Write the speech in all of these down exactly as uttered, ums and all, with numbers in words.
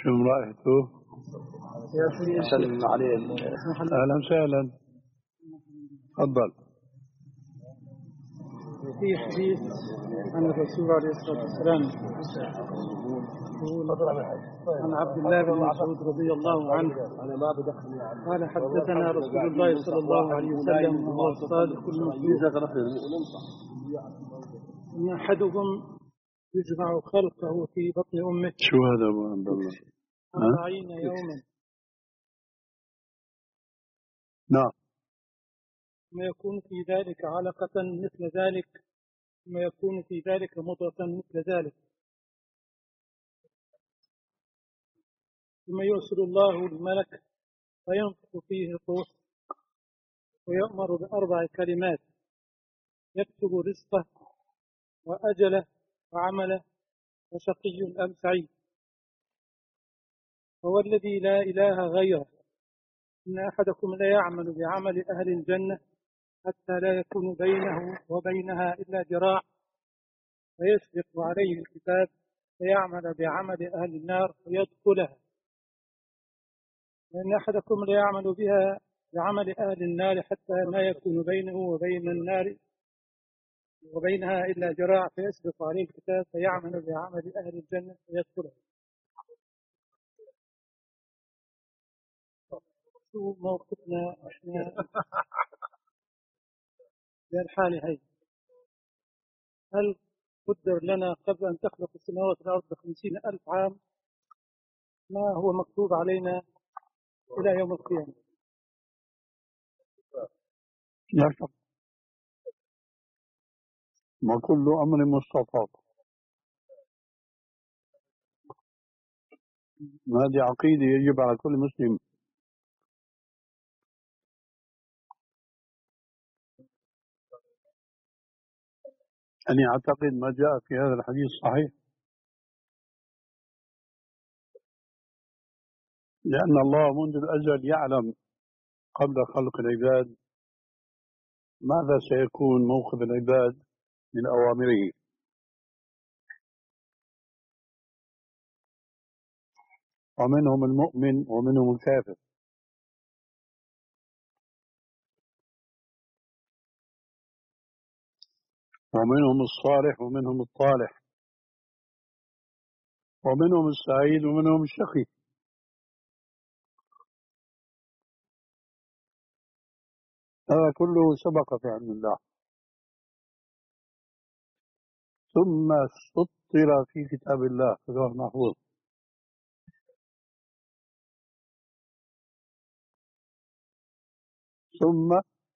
شو رأيته؟ سلم عليه. أهلا وسهلا. تفضل. في حديث عن الرسول عليه الصلاة والسلام عن عبد الله بن مسعود رضي الله عنه قال حدثنا رسول الله صلى الله عليه وسلم وهو الصادق المصدوق إن أحدكم يجمع خلقه في بطن أمه شو هذا أبو عبد الله؟ أربعين يوما نعم. ثم يكون في ذلك علقة مثل ذلك ثم يكون في ذلك مضغة مثل ذلك ثم يرسل الله الملك فينفخ فيه الروح ويأمر بأربع كلمات يكتب رزقه وأجله وعمله وشقي أم سعيد. هو الذي لا إله غيره إن أحدكم لا يعمل بعمل أهل الجنة حتى لا يكون بينه وبينها إلا ذراع فيسبق عليه الكتاب فيعمل بعمل أهل النار فيدخلها، وإن أحدكم لا يعمل بها بعمل أهل النار حتى لا يكون بينه وبين النار وبينها إلا ذراع فيسبق عليه الكتاب فيعمل بعمل أهل الجنة فيدخلها. شو موقفنا احنا في الحالة هي؟ هل قدر لنا قبل أن تخلق السماوات والأرض بخمسين ألف عام ما هو مكتوب علينا إلى يوم القيامة؟ لا شك. ما كل أمر مستطاع. هذه عقيدة يجب على كل مسلم أن يعتقد ما جاء في هذا الحديث صحيح، لأن الله منذ الأزل يعلم قبل خلق العباد ماذا سيكون موقف العباد من أوامره، ومنهم المؤمن ومنهم الكافر. ومنهم الصالح ومنهم الطالح، ومنهم السعيد ومنهم الشقي. هذا كله سبق في علم الله، ثم سطر في كتاب الله في اللوح المحفوظ. ثم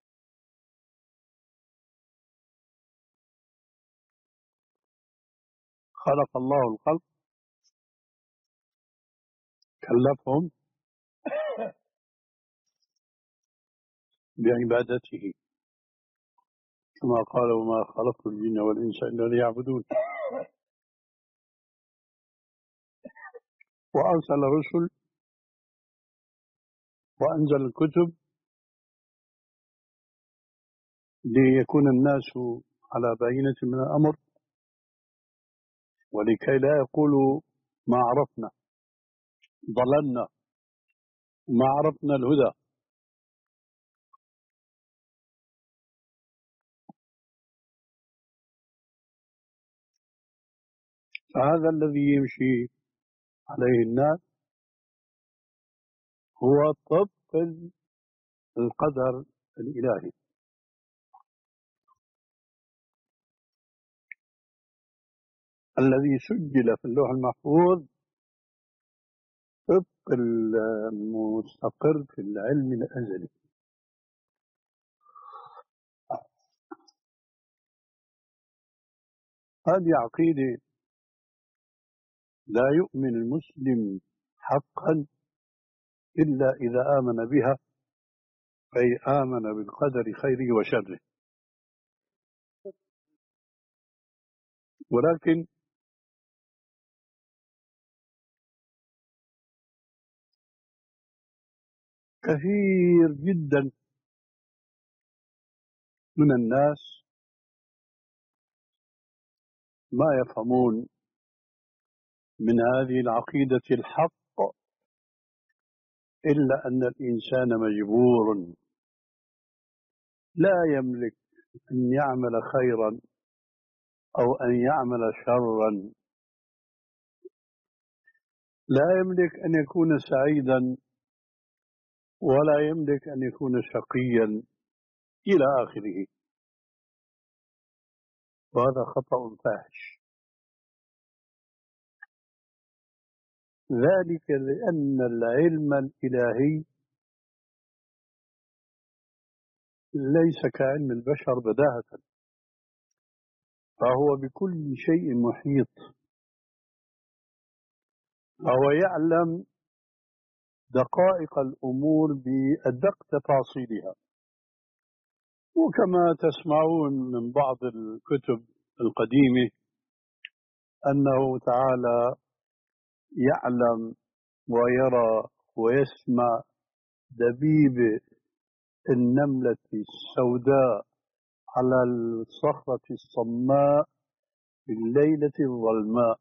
خلق الله الخلق، كلفهم بعبادته كما قال وما خلقت الجن والإنس إلا ليعبدون. وأرسل الرسل وأنزل الكتب ليكون الناس على بينة من الأمر، ولكي لا يقولوا ما عرفنا ضللنا ما عرفنا الهدى. فهذا الذي يمشي عليه الناس هو طبق القدر الإلهي الذي سجل في اللوح المحفوظ، طبق المستقر في العلم الأزلي. هذه عقيدة لا يؤمن المسلم حقا إلا إذا آمن بها، أي آمن بالقدر خيره وشره. ولكن كثير جدا من الناس ما يفهمون من هذه العقيدة الحق إلا أن الإنسان مجبور لا يملك أن يعمل خيرا أو أن يعمل شرا، لا يملك أن يكون سعيدا ولا يملك أن يكون شقيا إلى آخره. وهذا خطأ فاحش، ذلك لأن العلم الإلهي ليس كعلم البشر بداهة، فهو بكل شيء محيط، فهو يعلم دقائق الأمور بأدق تفاصيلها. وكما تسمعون من بعض الكتب القديمة أنه تعالى يعلم ويرى ويسمع دبيب النملة السوداء على الصخرة الصماء في الليلة الظلماء.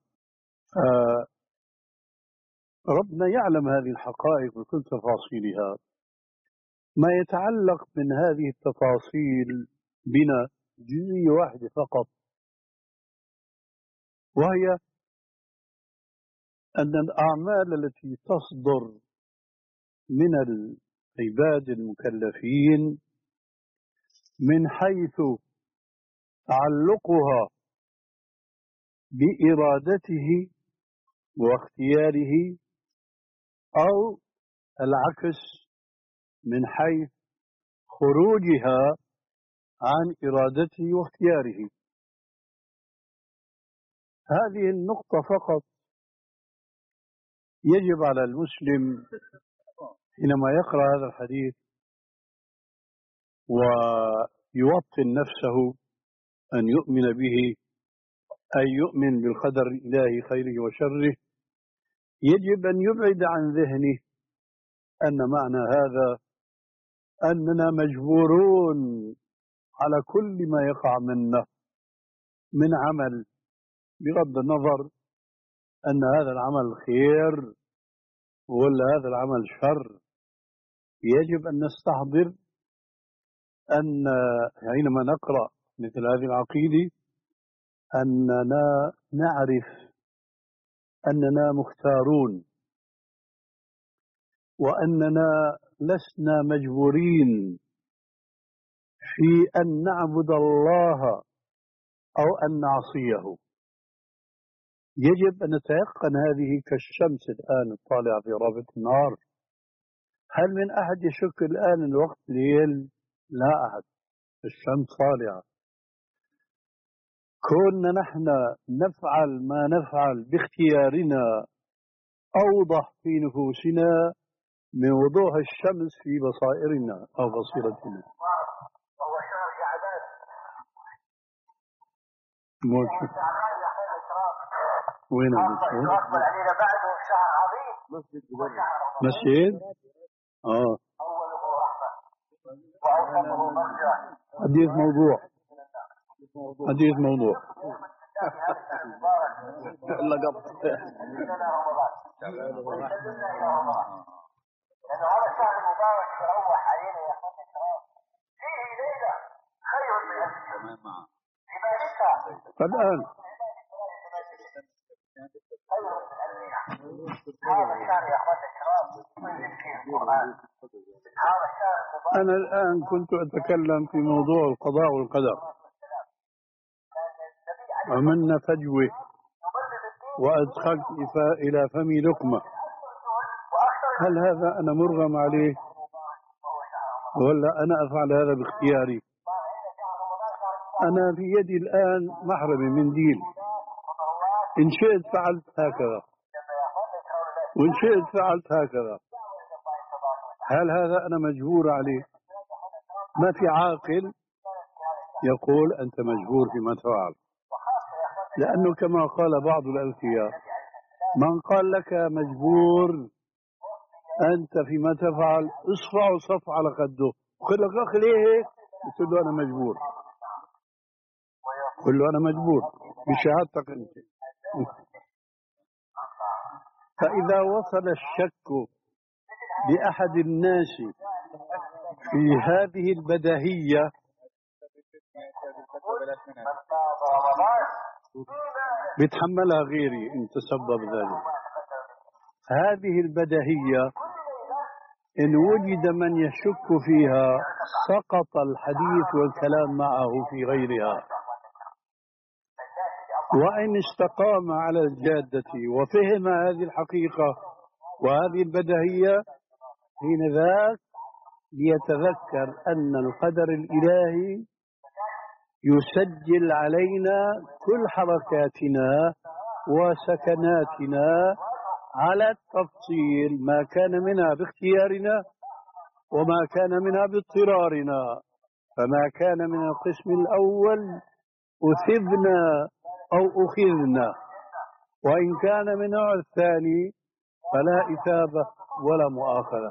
ربنا يعلم هذه الحقائق بكل تفاصيلها. ما يتعلق من هذه التفاصيل بنا جزئية واحدة فقط، وهي أن الأعمال التي تصدر من العباد المكلفين من حيث تعلقها بإرادته واختياره، أو العكس من حيث خروجها عن إرادته واختياره. هذه النقطة فقط يجب على المسلم حينما يقرأ هذا الحديث ويوطن نفسه أن يؤمن به، أن يؤمن بالقدر الإلهي خيره وشره، يجب أن يبعد عن ذهنه أن معنى هذا أننا مجبورون على كل ما يقع منا من عمل، بغض النظر أن هذا العمل خير ولا هذا العمل شر. يجب أن نستحضر أن حينما نقرأ مثل هذه العقيدة أننا نعرف أننا مختارون، وأننا لسنا مجبورين في أن نعبد الله أو أن نعصيه. يجب أن نتيقن هذه كالشمس الآن الطالعة في رابط النهار. هل من أحد يشك الآن الوقت ليل؟ لا أحد، الشمس طالعة. كنا نحن نفعل ما نفعل باختيارنا أوضح في نفوسنا من وضوح الشمس في بصائرنا أو بصيرتنا. وين المسجد؟ مسجد؟ آه. حديث موضوع، حديث موضوع. لقب لأنه هذا الشهر المبارك يروح علينا يا أخوان الكرام، فيه ليلة خير من ألف شهر عبادتها الآن هذا الشهر يا أخوان الكرام في القرآن. هذا الشهر أنا الآن كنت أتكلم في موضوع القضاء والقدر، عملنا فجوة وأدخلت إلى فمي لقمة. هل هذا أنا مرغم عليه ولا أنا أفعل هذا باختياري؟ أنا في يدي الآن محرم منديل، إن شئت فعلت هكذا وإن شئت فعلت هكذا. هل هذا أنا مجبور عليه؟ ما في عاقل يقول أنت مجبور فيما تفعل، لأنه كما قال بعض الأذكياء من قال لك مجبور أنت فيما تفعل اصفع صف على خده، قل لك أخي ليه هيك؟ قل له أنا مجبور، قل له أنا مجبور بشهادتك أنت. فإذا وصل الشك بأحد الناس في هذه البدهية بيتحملها غيري إن تسبب ذلك. هذه البدهية إن وجد من يشك فيها سقط الحديث والكلام معه في غيرها، وإن استقام على الجادة وفهم هذه الحقيقة وهذه البدهية حين ذاك ليتذكر أن القدر الإلهي يسجل علينا كل حركاتنا وسكناتنا على التفصيل، ما كان منها باختيارنا وما كان منها باضطرارنا. فما كان من القسم الأول أثبنا أو أخذنا، وإن كان من النوع الثاني فلا إثابة ولا مؤاخذة.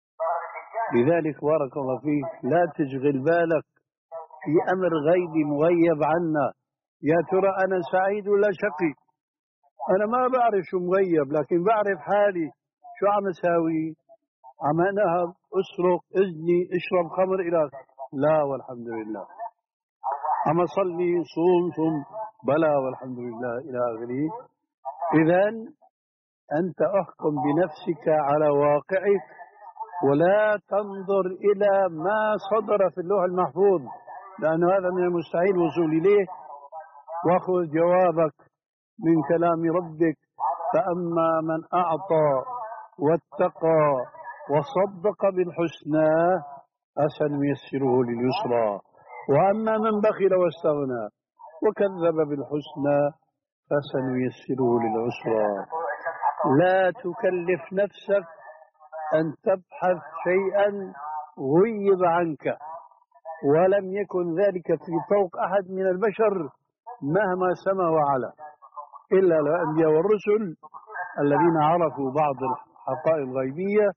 لذلك بارك الله فيك لا تشغل بالك في أمر غيبي مغيب عنا. يا ترى أنا سعيد ولا شقي؟ أنا ما بعرف شو مغيب، لكن بعرف حالي شو عم أساوي. عم أنهب، أسرق، أزني، أشرب خمر إلى لا والحمد لله. عم أصلي، صوم صوم بلا والحمد لله إلى آخره. إذن أنت أحكم بنفسك على واقعك ولا تنظر إلى ما صدر في اللوح المحفوظ، لأن هذا من المستحيل الوصول إليه. وخذ جوابك من كلام ربك: فأما من أعطى واتقى وصدق بالحسنى فسنيسره لليسرى، وأما من بخل واستغنى وكذب بالحسنى فسنيسره للعسرى. لا تكلف نفسك أن تبحث شيئا غيب عنك، ولم يكن ذلك في فوق أحد من البشر مهما سما وعلا، إلا الأنبياء والرسل الذين عرفوا بعض الحقائق الغيبية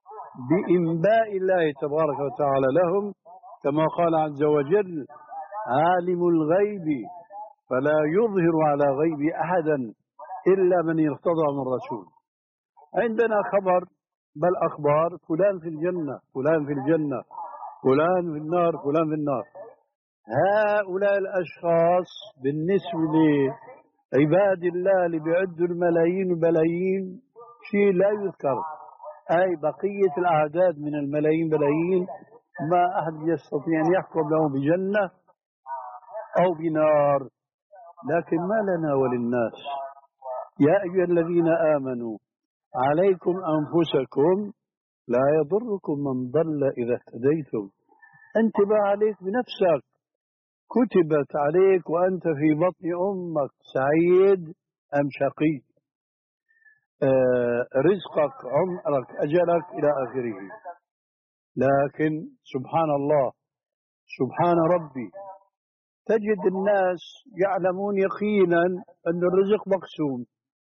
بإنباء الله تبارك وتعالى لهم، كما قال عز وجل: عالم الغيب فلا يظهر على غيب أحدا إلا من ارتضى من رسول. عندنا خبر بل أخبار: فلان في الجنة، فلان في الجنة، فلان في النار، فلان في النار. هؤلاء الأشخاص بالنسبة لعباد الله اللي بيعدوا الملايين وبلايين شيء لا يذكر، أي بقية الأعداد من الملايين بلايين ما أحد يستطيع أن يحكم لهم بجنة أو بنار. لكن ما لنا وللناس. يا أيها الذين آمنوا عليكم أنفسكم لا يضركم من ضل إذا اهتديتم. انتبه عليك بنفسك، كتبت عليك وأنت في بطن أمك سعيد أم شقي، آه رزقك، عمرك، أجلك إلى آخره. لكن سبحان الله، سبحان ربي، تجد الناس يعلمون يقينا أن الرزق مقسوم،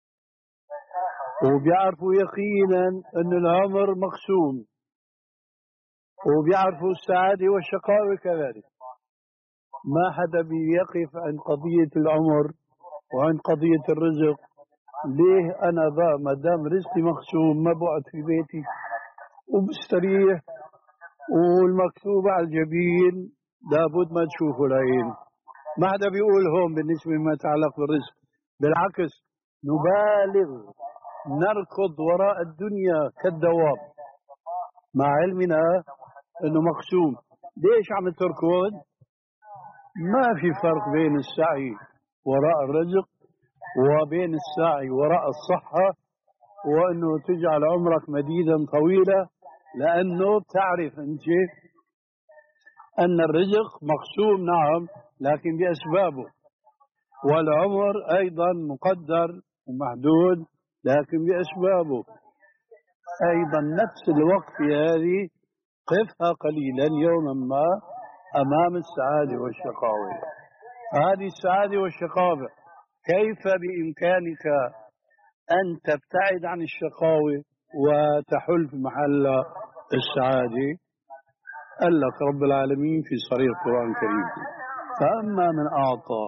وبيعرفوا يقينا أن العمر مقسوم، وبيعرفوا السعادة والشقاء كذلك. ما حدا بيقف عن قضية العمر وعن قضية الرزق. ليه أنا ذا ما دام رزقي مقسوم ما بقعد في بيتي وبستريح، والمكتوب على الجبين لابد ما تشوفه العين. ما حدا بيقول هون بالنسبة لما يتعلق بالرزق، بالعكس نبالغ، نركض وراء الدنيا كالدواب مع علمنا انه مقسوم. ليش عم تركض؟ ما في فرق بين السعي وراء الرزق وبين السعي وراء الصحة وانه تجعل عمرك مديدا طويلا، لانه تعرف انت ان الرزق مقسوم نعم لكن باسبابه، والعمر ايضا مقدر ومحدود لكن باسبابه. ايضا نفس الوقت هذه قفها قليلا يوما ما امام السعاده والشقاوه. هذه السعاده والشقاوه كيف بامكانك ان تبتعد عن الشقاوه وتحل في محل السعاده؟ قال لك رب العالمين في صريح القرآن الكريم: فأما من أعطى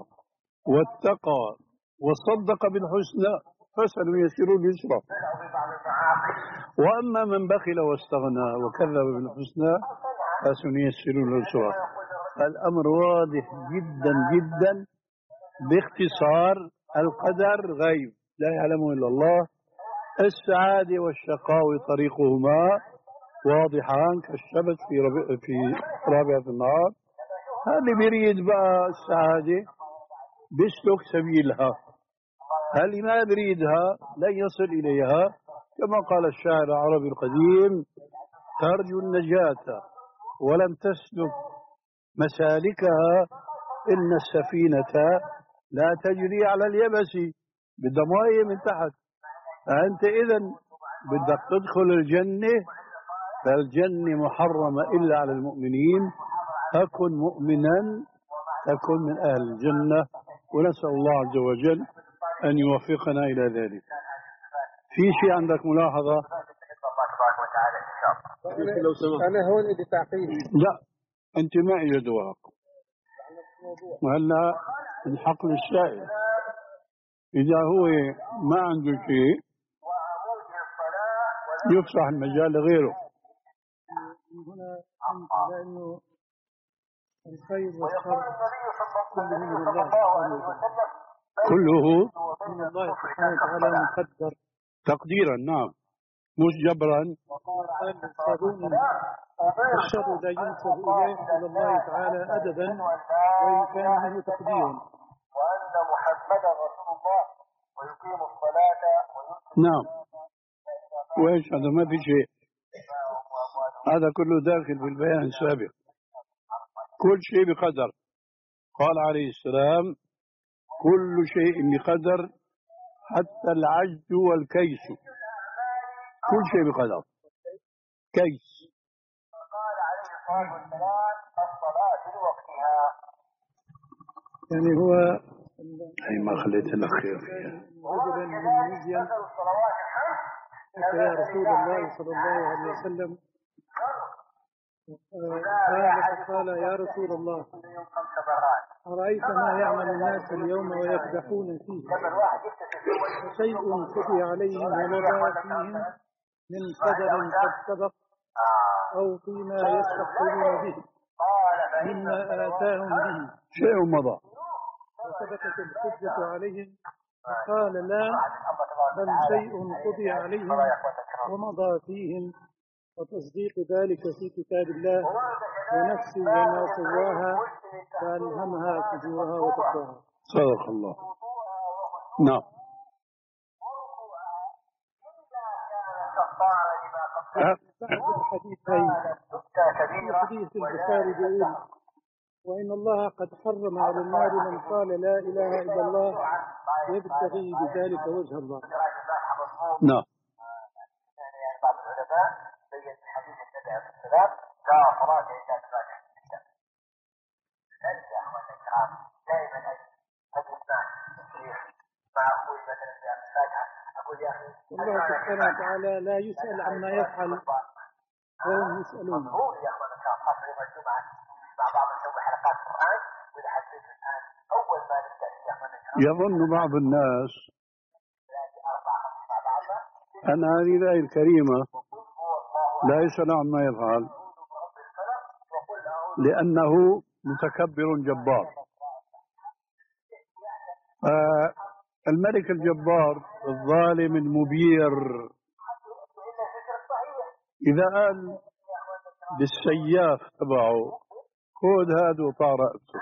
واتقى وصدق بالحسنى فسنيسره لليسرى. وأما من بخل واستغنى وكذب بالحسنى فسنيسر اليسرى. الأمر واضح جدا جدا. باختصار القدر غيب لا يعلمه إلا الله. السعادة والشقاء طريقهما واضحان كالشمس في ربيع في رابعة النهار. اللي بيريد بقى السعادة بيسلك سبيلها، اللي ما بيريدها لن يصل إليها. كما قال الشاعر العربي القديم: ترجو النجاة ولم تسلك مسالكها إن السفينة لا تجري على اليبس، بدها مية من تحت. فأنت إذا بدك تدخل الجنة، فالجنة محرمة إلا على المؤمنين. تكن مؤمنا تكن من أهل الجنة، ونسأل الله عز وجل أن يوفقنا إلى ذلك. في شيء عندك ملاحظة؟ أنا هون إذا تعقيب. لا أنت معي يا دواق. وهلا الحق للسائل، إذا هو ما عنده شيء يفتح المجال لغيره. هنا لأنه الخير والشر كله من الله سبحانه وتعالى، كله من الله سبحانه وتعالى مقدر تقديرا، نعم، مش جبرا. قال الصابون الشر لا ينسب إليه إلى الله تعالى أدبا وإن كان منه تقديرا. وأن محمدا رسول الله ويقيم الصلاة ويؤتي نعم، وإيش هذا ما في شيء، هذا كله داخل في البيان السابق. كل شيء بقدر. قال عليه السلام: كل شيء بقدر حتى العجز والكيس. كل شيء بقدر. كيس. قال عليه الصلاة والسلام: الصلاة لوقتها. يعني هو هي ما خليت لك خير فيها. رجلا من مدين أتى يا رسول الله صلى الله عليه وسلم قال يا رسول الله أرأيت ما يعمل الناس اليوم ويقدحون فيه، شيء خفي عليهم ومضى فيهم من قدر قد سبق أو فيما يستقبلون به مما آتاهم به شيء مضى وثبتت الحجة عليهم. قال لا، بل شيء قضي عليهم ومضى فيهم، وتصديق ذلك في كتاب الله، ونفس وما سواها فألهمها فجورها وتقواها. صدق الله. نعم. بعد الحديثين في حديث البخاري بيقول: وإن الله قد حرم على النار من قال لا إله إلا الله يبتغي بذلك وجه الله. نعم. بعض العلماء بين في حديث النبي عليه السلام: لا صلاة إلا بفاتحة الكتاب. لذلك يا أخوان الكرام دائما أجلس مع الشيخ مع أخوي مثلا في الفاتحة أقول: يا أخي الله سبحانه وتعالى لا يسأل عما يفعل وهم يسألون. مقبول يا أخوان الكرام، خاصة يوم الجمعة مع بعض نسوي حلقات قرآن، وإذا حسيت الآن أول ما نبدأ يا أخوان الكرام يظن بعض الناس أن هذه الآية الكريمة لا يسأل عما يفعل لأنه متكبر جبار. آه الملك الجبار الظالم المبير إذا قال بالسياف تبعه خذ هذا وطع رأسه،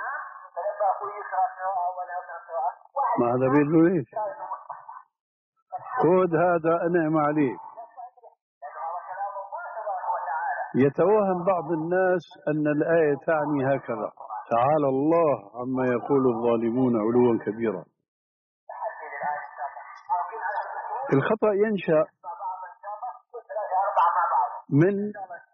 ما هذا بيقول ليش؟ خذ هذا أنعم عليك. يتوهم بعض الناس أن الآية تعني هكذا: تعالى الله عما يقول الظالمون علوا كبيرا. الخطأ ينشأ من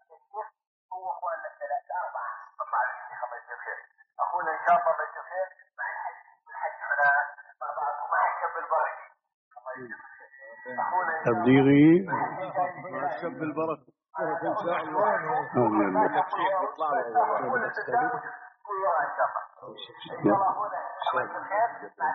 تبليغي شب البركة إن شاء الله.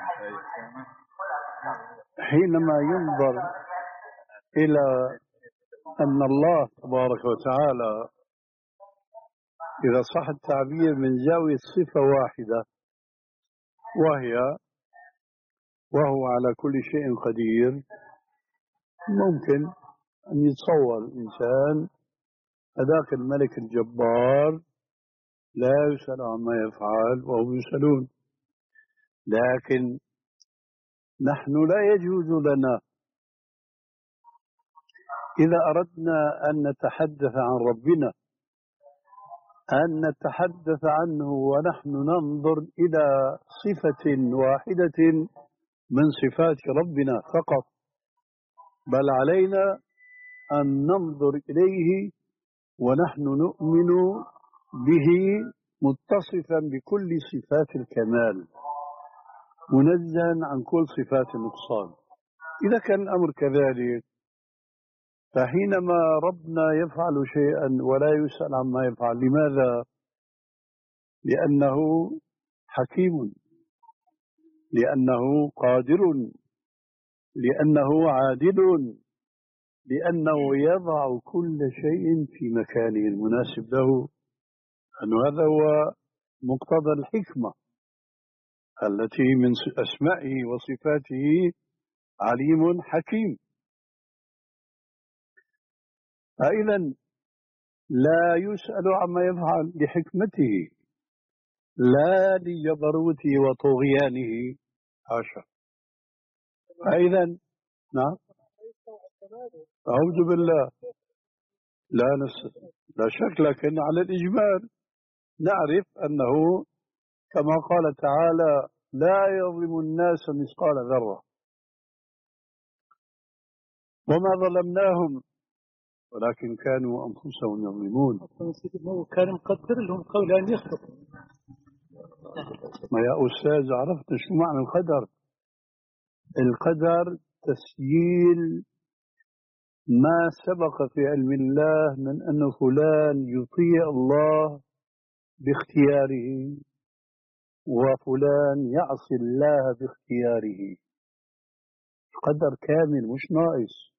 حينما ينظر إلى أن الله تبارك وتعالى إذا صح التعبير من زاوية صفة واحدة وهي وهو على كل شيء قدير، ممكن أن يتصور الإنسان هذاك الملك الجبار لا يسأل عما يفعل وهم يسألون. لكن نحن لا يجوز لنا إذا أردنا أن نتحدث عن ربنا أن نتحدث عنه ونحن ننظر إلى صفة واحدة من صفات ربنا فقط، بل علينا أن ننظر إليه ونحن نؤمن به متصفا بكل صفات الكمال منزها عن كل صفات النقصان. إذا كان الأمر كذلك فحينما ربنا يفعل شيئا ولا يسأل عما يفعل، لماذا؟ لأنه حكيم، لأنه قادر، لأنه عادل، لأنه يضع كل شيء في مكانه المناسب له، أن هذا هو مقتضى الحكمة التي من أسمائه وصفاته عليم حكيم. فإذا لا يسأل عما يفعل لحكمته لا لجبروته وطغيانه، حاشا. فإذا نعم، أعوذ بالله، لا نس لا شك، لكن على الإجمال نعرف أنه كما قال تعالى لا يظلم الناس مثقال ذرة وما ظلمناهم ولكن كانوا أنفسهم يظلمون. كان مقدر لهم قول أن يخطئوا. ما يا أستاذ عرفت شو معنى القدر؟ القدر تسجيل ما سبق في علم الله من أن فلان يطيع الله باختياره وفلان يعصي الله باختياره. القدر كامل مش ناقص.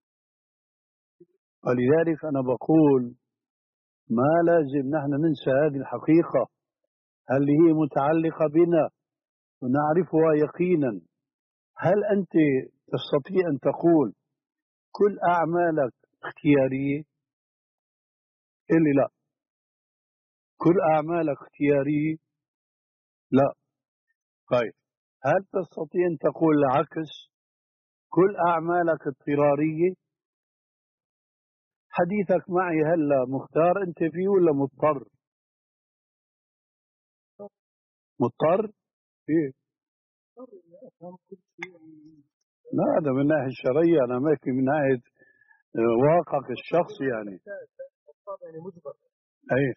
ولذلك أنا بقول ما لازم نحن ننسى هذه الحقيقة اللي هي متعلقة بنا ونعرفها يقينا. هل أنت تستطيع أن تقول كل أعمالك اختيارية؟ إلا لا. كل أعمالك اختيارية؟ لا. طيب هل تستطيع أن تقول العكس؟ كل أعمالك اضطرارية؟ حديثك معي هلا مختار أنت فيه ولا مضطر؟ مضطر؟ إيه؟ لا هذا من ناحية الشرعية، أنا ما في من ناحية واقعك الشخصي يعني. أي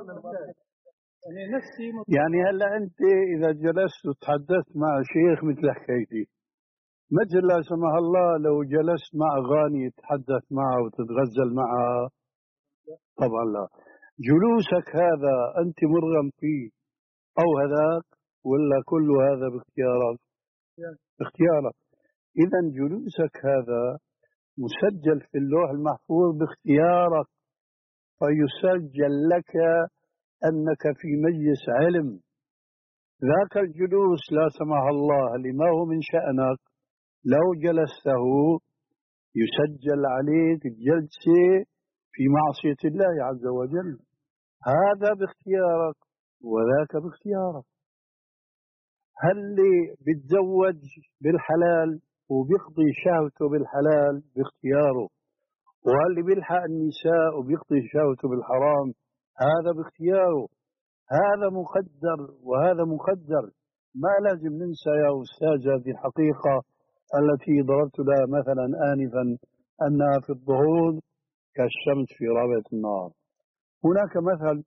يعني هلا أنت إذا جلست وتحدثت مع شيخ مثل حكايتي، مثل لا سمح الله لو جلست مع غاني تتحدث معه وتتغزل معها، طبعا لا. جلوسك هذا أنت مرغم فيه أو هذاك ولا كل هذا باختيارك؟ باختيارك. إذا جلوسك هذا مسجل في اللوح المحفوظ باختيارك، فيسجل لك أنك في مجلس علم. ذاك الجلوس لا سمح الله لما هو من شأنك لو جلسته يسجل عليك الجلسة في معصية الله عز وجل. هذا باختيارك وذاك باختيارك. هل اللي بيتزوج بالحلال وبيقضي شهوته بالحلال باختياره، وهل اللي بيلحق النساء وبيقضي شهوته بالحرام هذا باختياره. هذا مقدر وهذا مقدر. ما لازم ننسى يا أستاذ هذه الحقيقة التي ضربت لها مثلا آنفا أنها في الظهور كالشمس في رابعة النهار. هناك مثل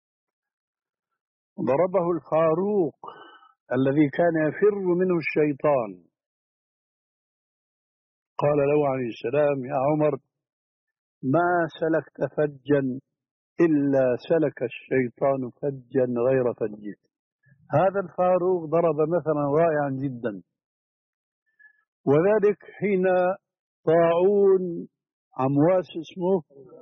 ضربه الفاروق الذي كان يفر منه الشيطان. قال له عليه السلام يا عمر ما سلكت فجا إلا سلك الشيطان فجا غير فجك. هذا الفاروق ضرب مثلا رائعا جدا، وذلك حين طاعون عمواس اسمه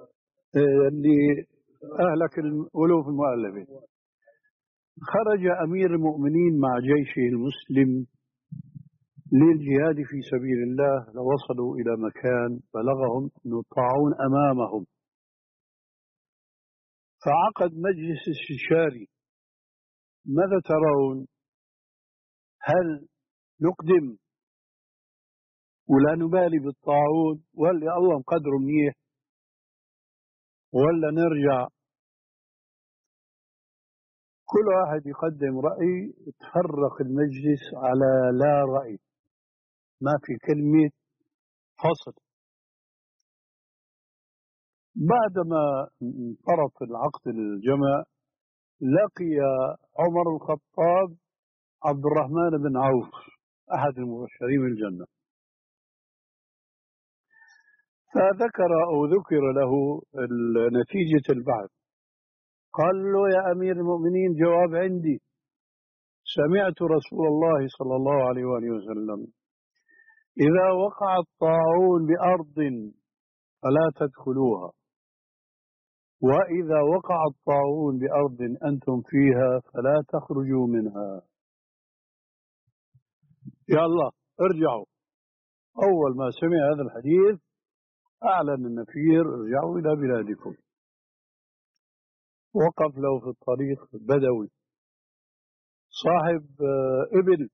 اللي أهلك الألوف المؤلفة. خرج أمير المؤمنين مع جيشه المسلم للجهاد في سبيل الله، لوصلوا إلى مكان بلغهم أن الطاعون أمامهم، فعقد مجلس استشاري: ماذا ترون؟ هل نقدم ولا نبالي بالطاعون ولا الله مقدره منيح، ولا نرجع؟ كل واحد يقدم رأي. تفرق المجلس على لا رأي، ما في كلمة فصل. بعدما انطرف العقد الجمع، لقي عمر الخطاب عبد الرحمن بن عوف أحد المبشرين بالجنة، فذكر أو ذكر له نتيجة البحث. قال له: يا أمير المؤمنين، جواب عندي. سمعت رسول الله صلى الله عليه وآله وسلم: إذا وقع الطاعون بأرض فلا تدخلوها، وإذا وقع الطاعون بأرض أنتم فيها فلا تخرجوا منها. يا الله ارجعوا. أول ما سمع هذا الحديث أعلن النفير: ارجعوا إلى بلادكم. وقف له في الطريق بدوي صاحب إبل،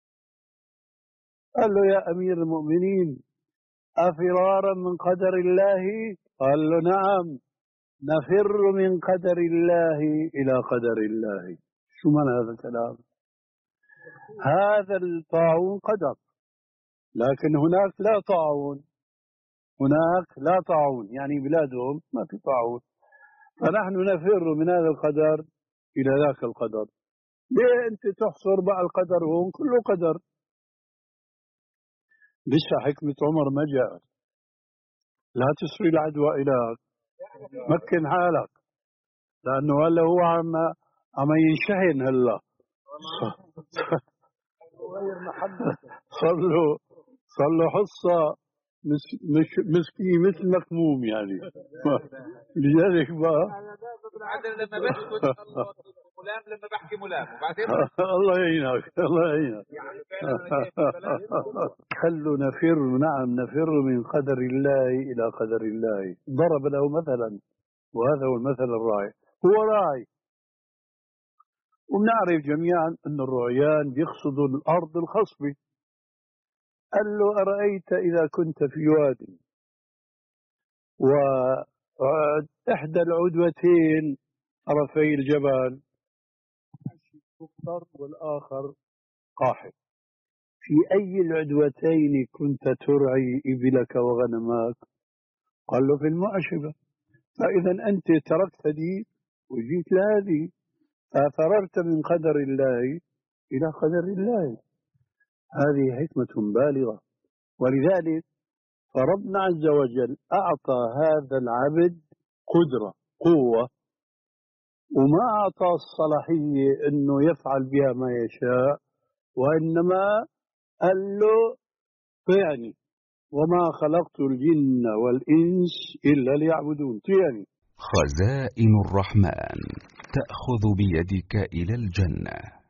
قال له: يا أمير المؤمنين، أفرارا من قدر الله؟ قال له: نعم، نفر من قدر الله إلى قدر الله. شو معنى هذا الكلام؟ هذا الطاعون قدر، لكن هناك لا طاعون، هناك لا طاعون، يعني بلادهم ما في طاعون، فنحن نفر من هذا القدر إلى ذاك القدر. ليه أنت تحصر بقى القدر هون؟ كله قدر. لسه حكمة عمر ما جاءت. لا تسري العدوى إليك، مكن حالك، لأنه هلا هو عم عم ينشحن هلا صار له صار له حصة مش مش مسكين مثل مكموم يعني. لذلك بقى لما بسكت ملام، لما بحكي ملام، وبعدين الله يعينك الله يعينك. خلوا نفر، نعم نفر من قدر الله إلى قدر الله. ضرب له مثلا، وهذا هو المثل الراعي. هو راعي، ونعرف جميعا أن الرعيان بيقصدوا الأرض الخصبة. قال له: أرأيت إذا كنت في واد وإحدى العدوتين طرفي الجبل مفطر والآخر قاحل، في أي العدوتين كنت ترعي إبلك وغنمك؟ قال له: في المعشبة. فإذا أنت تركت دي وجيت لهذه، ففررت من قدر الله إلى قدر الله. هذه حكمة بالغة. ولذلك فربنا عز وجل أعطى هذا العبد قدرة، قوة، وما أعطى الصلاحية أنه يفعل بها ما يشاء، وإنما قال له: طيعني، وما خلقت الجن والإنس إلا ليعبدون. طيعني. خزائن الرحمن تأخذ بيدك إلى الجنة.